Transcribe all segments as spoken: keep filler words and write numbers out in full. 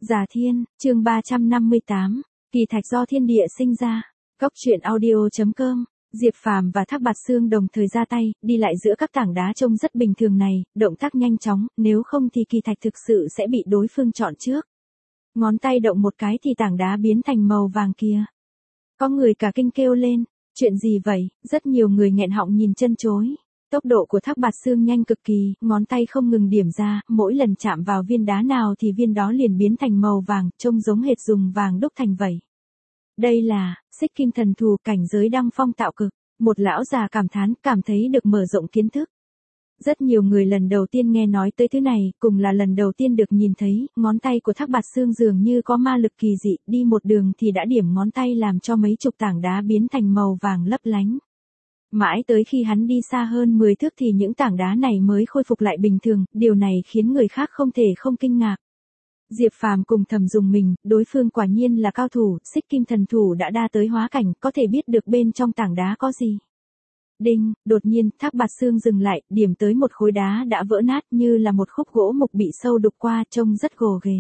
Già Thiên, chương ba trăm năm mươi tám, kỳ thạch do thiên địa sinh ra. Cốc truyện audio chấm com. Diệp Phàm và Thác Bạt Xương đồng thời ra tay, đi lại giữa các tảng đá trông rất bình thường này, động tác nhanh chóng, nếu không thì kỳ thạch thực sự sẽ bị đối phương chọn trước. Ngón tay động một cái thì tảng đá biến thành màu vàng kia. Có người cả kinh kêu lên, chuyện gì vậy? Rất nhiều người nghẹn họng nhìn chân chối. Tốc độ của Thác Bạt Xương nhanh cực kỳ, ngón tay không ngừng điểm ra, mỗi lần chạm vào viên đá nào thì viên đó liền biến thành màu vàng, trông giống hệt dùng vàng đúc thành vậy. Đây là Xích Kim Thần Thù, cảnh giới đăng phong tạo cực. Một lão già cảm thán, cảm thấy được mở rộng kiến thức. Rất nhiều người lần đầu tiên nghe nói tới thứ này, cùng là lần đầu tiên được nhìn thấy, ngón tay của Thác Bạt Xương dường như có ma lực kỳ dị, đi một đường thì đã điểm ngón tay làm cho mấy chục tảng đá biến thành màu vàng lấp lánh. Mãi tới khi hắn đi xa hơn mười thước thì những tảng đá này mới khôi phục lại bình thường, điều này khiến người khác không thể không kinh ngạc. Diệp Phàm cùng thầm dùng mình, đối phương quả nhiên là cao thủ, Xích Kim Thần Thù đã đa tới hóa cảnh, có thể biết được bên trong tảng đá có gì. Đinh, đột nhiên, Thác Bạt Xương dừng lại, điểm tới một khối đá đã vỡ nát như là một khúc gỗ mục bị sâu đục qua, trông rất gồ ghề.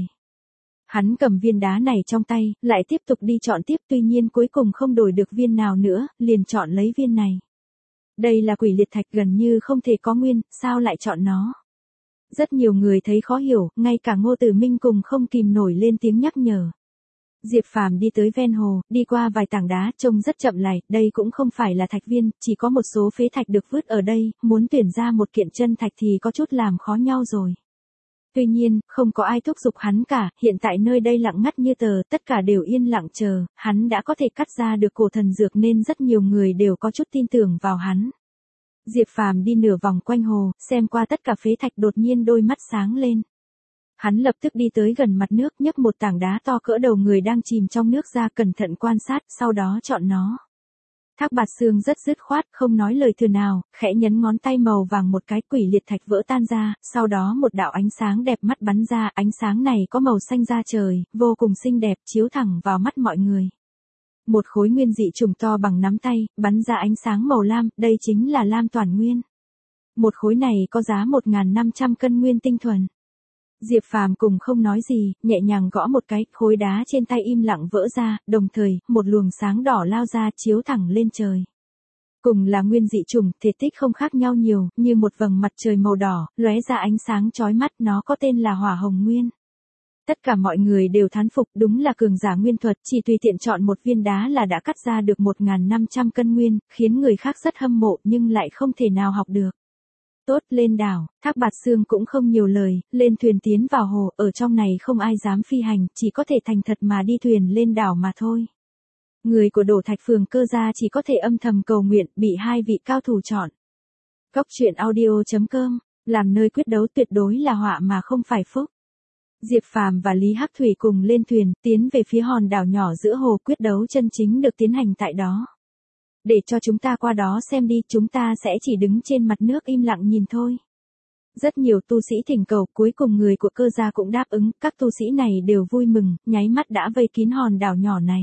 Hắn cầm viên đá này trong tay, lại tiếp tục đi chọn tiếp, tuy nhiên cuối cùng không đổi được viên nào nữa, liền chọn lấy viên này. Đây là quỷ liệt thạch, gần như không thể có nguyên, sao lại chọn nó? Rất nhiều người thấy khó hiểu, ngay cả Ngô Tử Minh cùng không kìm nổi lên tiếng nhắc nhở. Diệp Phàm đi tới ven hồ, đi qua vài tảng đá, trông rất chậm lại, đây cũng không phải là thạch viên, chỉ có một số phế thạch được vứt ở đây, muốn tuyển ra một kiện chân thạch thì có chút làm khó nhau rồi. Tuy nhiên, không có ai thúc giục hắn cả, hiện tại nơi đây lặng ngắt như tờ, tất cả đều yên lặng chờ, hắn đã có thể cắt ra được cổ thần dược nên rất nhiều người đều có chút tin tưởng vào hắn. Diệp Phàm đi nửa vòng quanh hồ, xem qua tất cả phế thạch, đột nhiên đôi mắt sáng lên. Hắn lập tức đi tới gần mặt nước, nhấc một tảng đá to cỡ đầu người đang chìm trong nước ra, cẩn thận quan sát, sau đó chọn nó. Thác Bạt Xương rất dứt khoát, không nói lời thừa nào, khẽ nhấn ngón tay, màu vàng một cái, quỷ liệt thạch vỡ tan ra, sau đó một đạo ánh sáng đẹp mắt bắn ra, ánh sáng này có màu xanh da trời, vô cùng xinh đẹp, chiếu thẳng vào mắt mọi người. Một khối nguyên dị trùng to bằng nắm tay, bắn ra ánh sáng màu lam, đây chính là lam toàn nguyên. Một khối này có giá một nghìn năm trăm cân nguyên tinh thuần. Diệp Phàm cùng không nói gì, nhẹ nhàng gõ một cái, khối đá trên tay im lặng vỡ ra, đồng thời, một luồng sáng đỏ lao ra, chiếu thẳng lên trời. Cùng là nguyên dị trùng, thể tích không khác nhau nhiều, như một vầng mặt trời màu đỏ, lóe ra ánh sáng chói mắt, nó có tên là Hỏa Hồng Nguyên. Tất cả mọi người đều thán phục, đúng là cường giả nguyên thuật, chỉ tùy tiện chọn một viên đá là đã cắt ra được một nghìn năm trăm cân nguyên, khiến người khác rất hâm mộ nhưng lại không thể nào học được. Tốt, lên đảo. Thác Bạt Xương cũng không nhiều lời, lên thuyền tiến vào hồ, ở trong này không ai dám phi hành, chỉ có thể thành thật mà đi thuyền lên đảo mà thôi. Người của Đổ Thạch Phường Cơ gia chỉ có thể âm thầm cầu nguyện, bị hai vị cao thủ chọn. Cốc truyện audio chấm com, làm nơi quyết đấu tuyệt đối là họa mà không phải phúc. Diệp Phàm và Lý Hắc Thủy cùng lên thuyền, tiến về phía hòn đảo nhỏ giữa hồ, quyết đấu chân chính được tiến hành tại đó. Để cho chúng ta qua đó xem đi, chúng ta sẽ chỉ đứng trên mặt nước im lặng nhìn thôi. Rất nhiều tu sĩ thỉnh cầu, cuối cùng người của Cơ gia cũng đáp ứng, các tu sĩ này đều vui mừng, nháy mắt đã vây kín hòn đảo nhỏ này.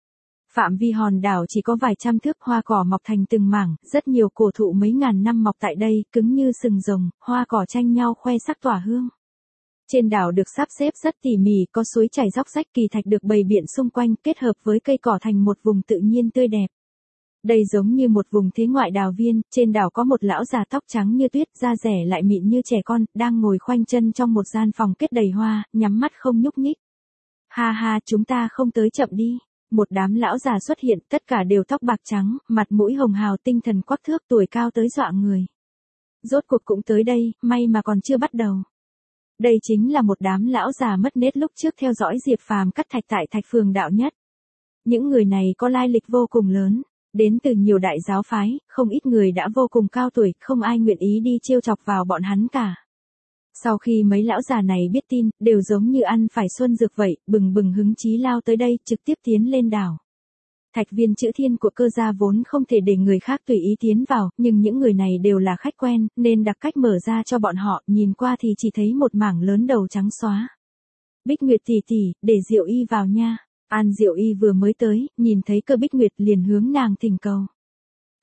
Phạm vi hòn đảo chỉ có vài trăm thước, hoa cỏ mọc thành từng mảng, rất nhiều cổ thụ mấy ngàn năm mọc tại đây, cứng như sừng rồng, hoa cỏ tranh nhau khoe sắc tỏa hương. Trên đảo được sắp xếp rất tỉ mỉ, có suối chảy róc rách, kỳ thạch được bày biện xung quanh, kết hợp với cây cỏ thành một vùng tự nhiên tươi đẹp. Đây giống như một vùng thế ngoại đào viên, trên đảo có một lão già tóc trắng như tuyết, da rẻ lại mịn như trẻ con, đang ngồi khoanh chân trong một gian phòng kết đầy hoa, nhắm mắt không nhúc nhích. Ha ha, chúng ta không tới, chậm đi. Một đám lão già xuất hiện, tất cả đều tóc bạc trắng, mặt mũi hồng hào, tinh thần quắc thước, tuổi cao tới dọa người. Rốt cuộc cũng tới đây, may mà còn chưa bắt đầu. Đây chính là một đám lão già mất nết lúc trước theo dõi Diệp Phàm cắt thạch tại Thạch Phường Đạo Nhất. Những người này có lai lịch vô cùng lớn, đến từ nhiều đại giáo phái, không ít người đã vô cùng cao tuổi, không ai nguyện ý đi trêu chọc vào bọn hắn cả. Sau khi mấy lão già này biết tin, đều giống như ăn phải xuân dược vậy, bừng bừng hứng chí lao tới đây, trực tiếp tiến lên đảo. Thạch viên chữ thiên của Cơ gia vốn không thể để người khác tùy ý tiến vào, nhưng những người này đều là khách quen, nên đặc cách mở ra cho bọn họ, nhìn qua thì chỉ thấy một mảng lớn đầu trắng xóa. Bích Nguyệt tỷ tỷ, để Diệu Y vào nha. An Diệu Y vừa mới tới, nhìn thấy Cơ Bích Nguyệt liền hướng nàng thỉnh cầu.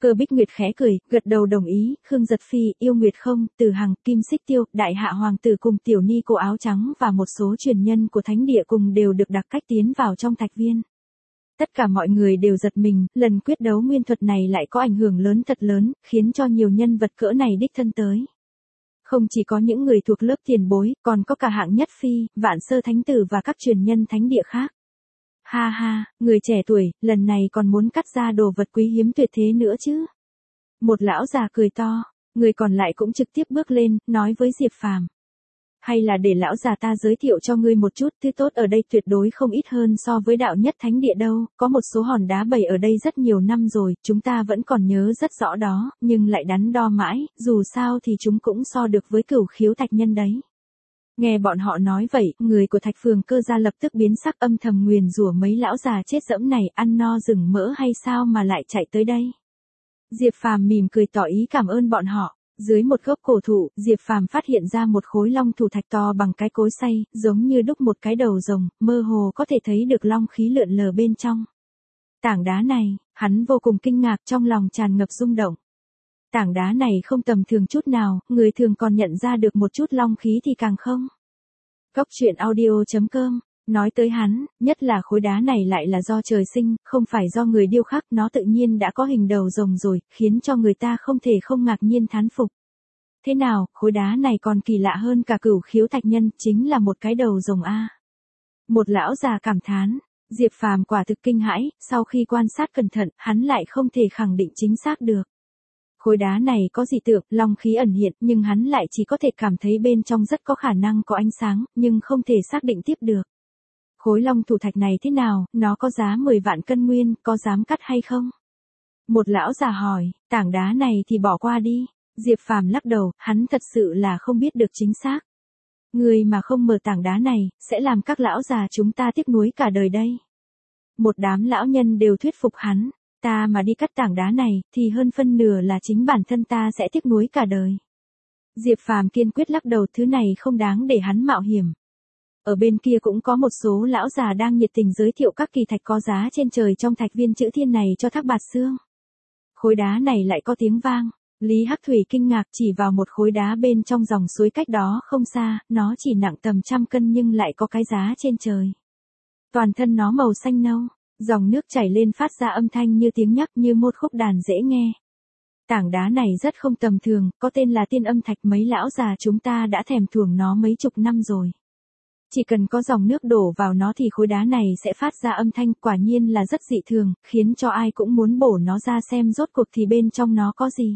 Cơ Bích Nguyệt khẽ cười, gật đầu đồng ý, Khương Giật Phi, Yêu Nguyệt Không, Từ Hằng, Kim Xích Tiêu, Đại Hạ Hoàng tử cùng tiểu ni cô áo trắng và một số truyền nhân của thánh địa cùng đều được đặc cách tiến vào trong thạch viên. Tất cả mọi người đều giật mình, lần quyết đấu nguyên thuật này lại có ảnh hưởng lớn thật lớn, khiến cho nhiều nhân vật cỡ này đích thân tới. Không chỉ có những người thuộc lớp tiền bối, còn có cả hạng nhất phi, vạn sơ thánh tử và các truyền nhân thánh địa khác. Ha ha, người trẻ tuổi, lần này còn muốn cắt ra đồ vật quý hiếm tuyệt thế nữa chứ. Một lão già cười to, người còn lại cũng trực tiếp bước lên, nói với Diệp Phàm. Hay là để lão già ta giới thiệu cho ngươi một chút, thứ tốt ở đây tuyệt đối không ít hơn so với đạo nhất thánh địa đâu, có một số hòn đá bày ở đây rất nhiều năm rồi, chúng ta vẫn còn nhớ rất rõ đó, nhưng lại đắn đo mãi, dù sao thì chúng cũng so được với cửu khiếu thạch nhân đấy. Nghe bọn họ nói vậy, người của Thạch Phường Cơ gia lập tức biến sắc, âm thầm nguyền rủa mấy lão già chết dẫm này, ăn no rừng mỡ hay sao mà lại chạy tới đây. Diệp Phàm mỉm cười tỏ ý cảm ơn bọn họ. Dưới một gốc cổ thụ, Diệp Phàm phát hiện ra một khối long thủ thạch to bằng cái cối xay, giống như đúc một cái đầu rồng, mơ hồ có thể thấy được long khí lượn lờ bên trong. Tảng đá này, hắn vô cùng kinh ngạc, trong lòng tràn ngập rung động. Tảng đá này không tầm thường chút nào, người thường còn nhận ra được một chút long khí thì càng không. Góc truyện audio chấm com, nói tới hắn, nhất là khối đá này lại là do trời sinh, không phải do người điêu khắc, nó tự nhiên đã có hình đầu rồng rồi, khiến cho người ta không thể không ngạc nhiên thán phục. Thế nào, khối đá này còn kỳ lạ hơn cả cửu khiếu thạch nhân, chính là một cái đầu rồng a. Một lão già cảm thán, Diệp Phàm quả thực kinh hãi, sau khi quan sát cẩn thận, hắn lại không thể khẳng định chính xác được. Khối đá này có dị tượng, long khí ẩn hiện, nhưng hắn lại chỉ có thể cảm thấy bên trong rất có khả năng có ánh sáng, nhưng không thể xác định tiếp được. Khối long thủ thạch này thế nào, nó có giá mười vạn cân nguyên, có dám cắt hay không? Một lão già hỏi, tảng đá này thì bỏ qua đi. Diệp Phàm lắc đầu, hắn thật sự là không biết được chính xác. Người mà không mở tảng đá này, sẽ làm các lão già chúng ta tiếc nuối cả đời đây. Một đám lão nhân đều thuyết phục hắn, ta mà đi cắt tảng đá này, thì hơn phân nửa là chính bản thân ta sẽ tiếc nuối cả đời. Diệp Phàm kiên quyết lắc đầu, thứ này không đáng để hắn mạo hiểm. Ở bên kia cũng có một số lão già đang nhiệt tình giới thiệu các kỳ thạch có giá trên trời trong thạch viên chữ thiên này cho Thác Bạt Xương. Khối đá này lại có tiếng vang, Lý Hắc Thủy kinh ngạc chỉ vào một khối đá bên trong dòng suối cách đó không xa, nó chỉ nặng tầm trăm cân nhưng lại có cái giá trên trời. Toàn thân nó màu xanh nâu, dòng nước chảy lên phát ra âm thanh như tiếng nhắc, như một khúc đàn dễ nghe. Tảng đá này rất không tầm thường, có tên là Tiên Âm Thạch, mấy lão già chúng ta đã thèm thuồng nó mấy chục năm rồi. Chỉ cần có dòng nước đổ vào nó thì khối đá này sẽ phát ra âm thanh, quả nhiên là rất dị thường, khiến cho ai cũng muốn bổ nó ra xem rốt cuộc thì bên trong nó có gì.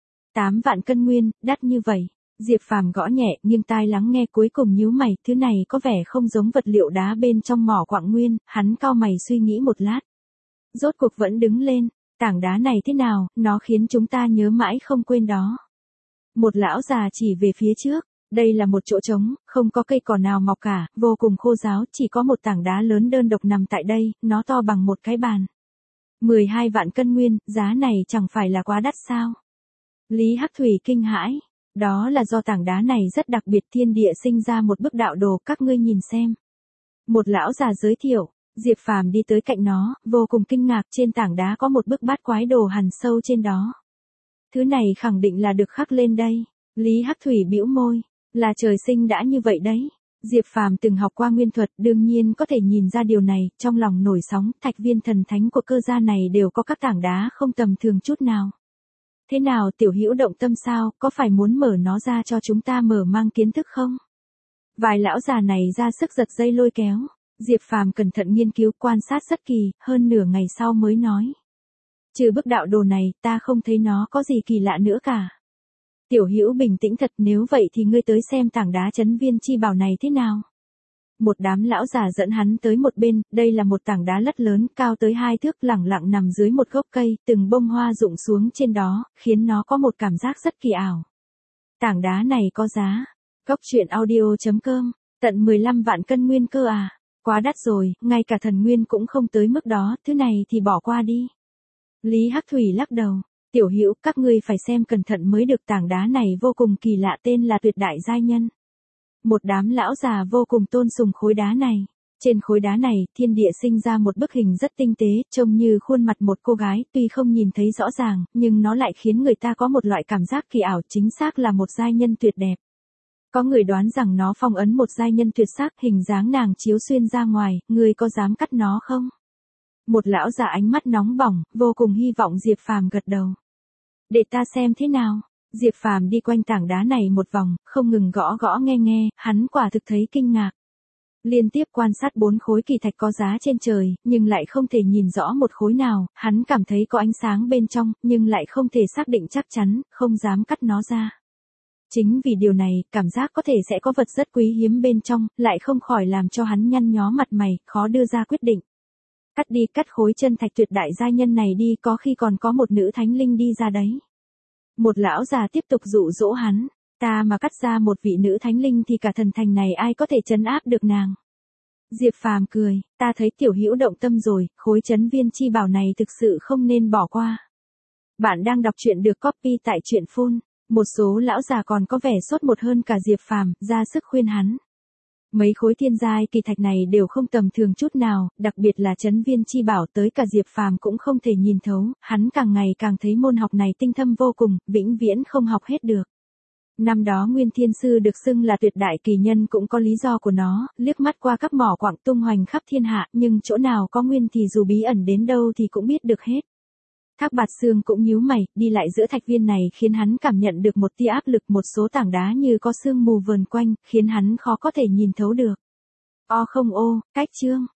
Tám vạn cân nguyên, đắt như vậy. Diệp Phàm gõ nhẹ, nghiêng tai lắng nghe, cuối cùng nhíu mày, thứ này có vẻ không giống vật liệu đá bên trong mỏ quặng nguyên, hắn cau mày suy nghĩ một lát. Rốt cuộc vẫn đứng lên, tảng đá này thế nào, nó khiến chúng ta nhớ mãi không quên đó. Một lão già chỉ về phía trước. Đây là một chỗ trống, không có cây cỏ nào mọc cả, vô cùng khô ráo, chỉ có một tảng đá lớn đơn độc nằm tại đây, nó to bằng một cái bàn. mười hai vạn cân nguyên, giá này chẳng phải là quá đắt sao? Lý Hắc Thủy kinh hãi, đó là do tảng đá này rất đặc biệt, thiên địa sinh ra một bức đạo đồ, các ngươi nhìn xem. Một lão già giới thiệu, Diệp Phàm đi tới cạnh nó, vô cùng kinh ngạc, trên tảng đá có một bức bát quái đồ hằn sâu trên đó. Thứ này khẳng định là được khắc lên đây. Lý Hắc Thủy bĩu môi. Là trời sinh đã như vậy đấy. Diệp Phàm từng học qua nguyên thuật, đương nhiên có thể nhìn ra điều này, trong lòng nổi sóng, thạch viên thần thánh của Cơ gia này đều có các tảng đá không tầm thường chút nào. Thế nào, tiểu hữu động tâm sao, có phải muốn mở nó ra cho chúng ta mở mang kiến thức không? Vài lão già này ra sức giật dây lôi kéo. Diệp Phàm cẩn thận nghiên cứu, quan sát rất kỳ, hơn nửa ngày sau mới nói. Trừ bức đạo đồ này, ta không thấy nó có gì kỳ lạ nữa cả. Tiểu Hữu bình tĩnh thật, nếu vậy thì ngươi tới xem tảng đá chấn viên chi bảo này thế nào. Một đám lão già dẫn hắn tới một bên, đây là một tảng đá lất lớn, cao tới hai thước, lẳng lặng nằm dưới một gốc cây, từng bông hoa rụng xuống trên đó, khiến nó có một cảm giác rất kỳ ảo. Tảng đá này có giá. Góc truyện audio chấm com, tận mười lăm vạn cân nguyên cơ à. Quá đắt rồi, ngay cả thần nguyên cũng không tới mức đó, thứ này thì bỏ qua đi. Lý Hắc Thủy lắc đầu. Tiểu Hữu, các ngươi phải xem cẩn thận mới được, tảng đá này vô cùng kỳ lạ, tên là Tuyệt Đại Giai Nhân. Một đám lão già vô cùng tôn sùng khối đá này. Trên khối đá này, thiên địa sinh ra một bức hình rất tinh tế, trông như khuôn mặt một cô gái, tuy không nhìn thấy rõ ràng, nhưng nó lại khiến người ta có một loại cảm giác kỳ ảo, chính xác là một giai nhân tuyệt đẹp. Có người đoán rằng nó phong ấn một giai nhân tuyệt sắc, hình dáng nàng chiếu xuyên ra ngoài, ngươi có dám cắt nó không? Một lão già ánh mắt nóng bỏng, vô cùng hy vọng Diệp Phàm gật đầu. Để ta xem thế nào. Diệp Phàm đi quanh tảng đá này một vòng, không ngừng gõ gõ nghe nghe, hắn quả thực thấy kinh ngạc. Liên tiếp quan sát bốn khối kỳ thạch có giá trên trời, nhưng lại không thể nhìn rõ một khối nào, hắn cảm thấy có ánh sáng bên trong, nhưng lại không thể xác định chắc chắn, không dám cắt nó ra. Chính vì điều này, cảm giác có thể sẽ có vật rất quý hiếm bên trong, lại không khỏi làm cho hắn nhăn nhó mặt mày, khó đưa ra quyết định. Cắt đi, cắt khối chân thạch tuyệt đại giai nhân này đi, có khi còn có một nữ thánh linh đi ra đấy. Một lão già tiếp tục dụ dỗ hắn, ta mà cắt ra một vị nữ thánh linh thì cả thần thành này ai có thể trấn áp được nàng. Diệp Phàm cười, ta thấy tiểu hữu động tâm rồi, khối trấn viên chi bảo này thực sự không nên bỏ qua. Bạn đang đọc truyện được copy tại truyện phun. Một số lão già còn có vẻ sốt một hơn cả Diệp Phàm, ra sức khuyên hắn. Mấy khối thiên giai kỳ thạch này đều không tầm thường chút nào, đặc biệt là trấn viên chi bảo, tới cả Diệp Phàm cũng không thể nhìn thấu, hắn càng ngày càng thấy môn học này tinh thâm vô cùng, vĩnh viễn không học hết được. Năm đó Nguyên Thiên Sư được xưng là tuyệt đại kỳ nhân cũng có lý do của nó, liếc mắt qua các mỏ quặng tung hoành khắp thiên hạ, nhưng chỗ nào có nguyên thì dù bí ẩn đến đâu thì cũng biết được hết. Thác Bạt Xương cũng nhíu mày, đi lại giữa thạch viên này khiến hắn cảm nhận được một tia áp lực, một số tảng đá như có sương mù vờn quanh, khiến hắn khó có thể nhìn thấu được. O không ô, cách chương.